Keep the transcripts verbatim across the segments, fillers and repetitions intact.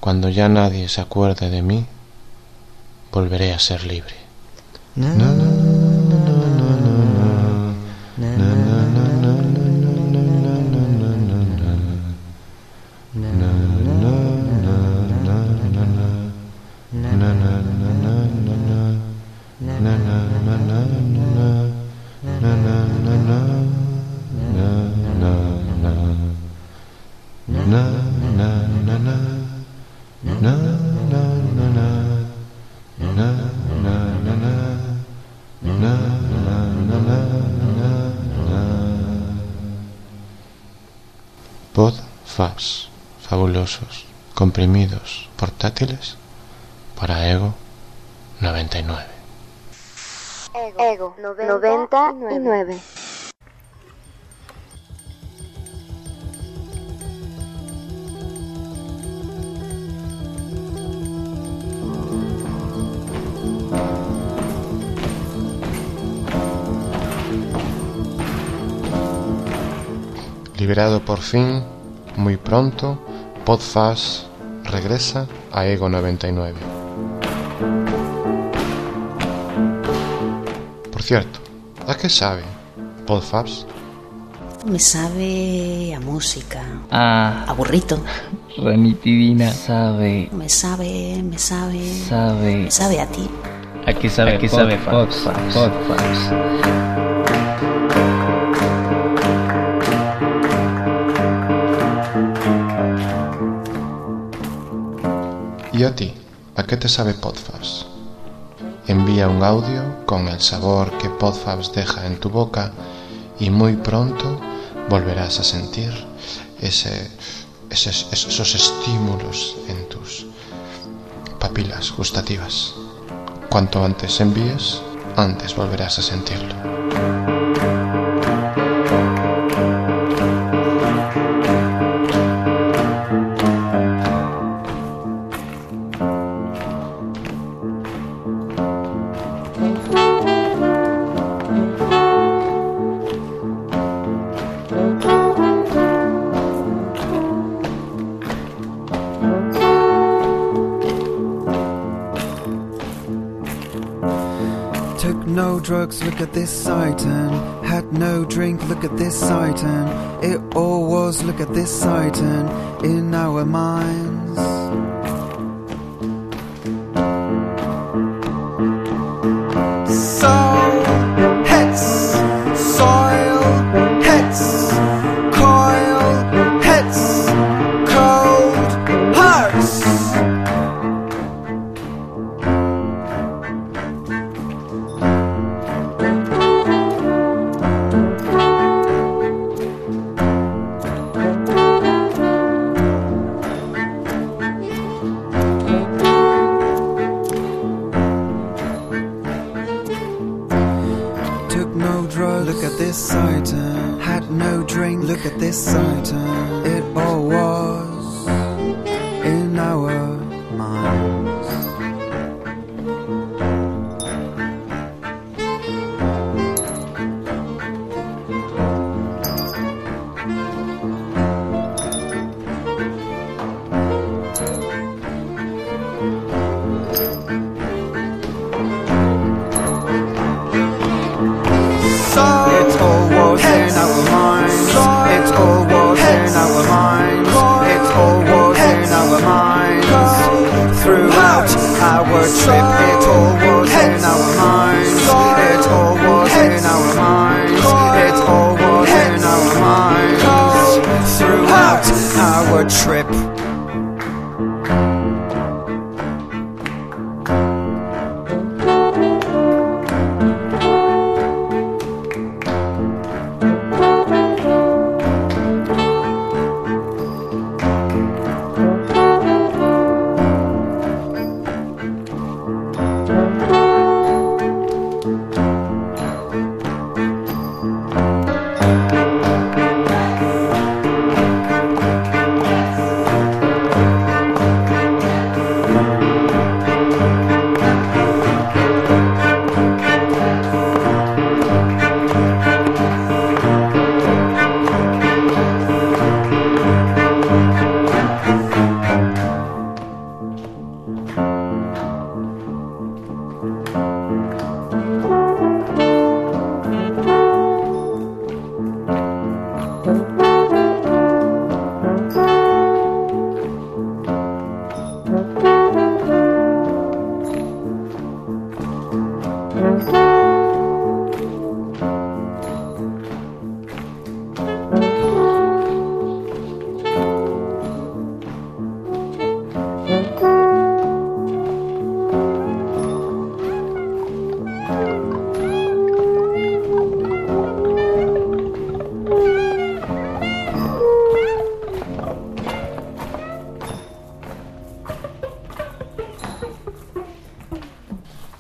Cuando ya nadie se acuerde de mí, volveré a ser libre. Na, na, na, na, na, na, Podfabs fabulosos, comprimidos, portátiles para Ego noventa y nueve. Ego noventa y nueve. Liberado por fin, muy pronto, Podfabs regresa a Ego noventa y nueve. Por cierto, ¿a qué sabe Podfabs? Me sabe a música, Ah, a burrito. ranitidina. Sabe, Me sabe, me sabe, sabe. me sabe a ti. ¿A qué sabe? ¿A qué sabe Podfabs? Podfabs? Podfabs. ¿Y a ti? ¿A qué te sabe Podfabs? Envía un audio con el sabor que Podfabs deja en tu boca y muy pronto volverás a sentir ese, esos, esos estímulos en tus papilas gustativas. Cuanto antes envíes, antes volverás a sentirlo. Took no drugs, look at this sight, and had no drink, look at this sight, and it all was, look at this sight, and in our minds. Soul hits, soil hits, coil hits, cold hearts. Took no drugs, look at this sight, and had no drink, look at this sight, and it all was in our minds. It all was in our minds. It all was in our minds. It all was in our minds. Throughout our trip, it all was in our minds. It all was in our minds. It all was in our minds. Throughout our trip. Thank you.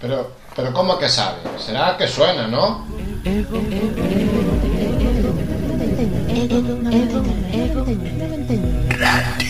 Pero, pero ¿cómo que sabe? Será que suena, ¿no? Ego, ego, ego, ego, ego, ego, ego, ego,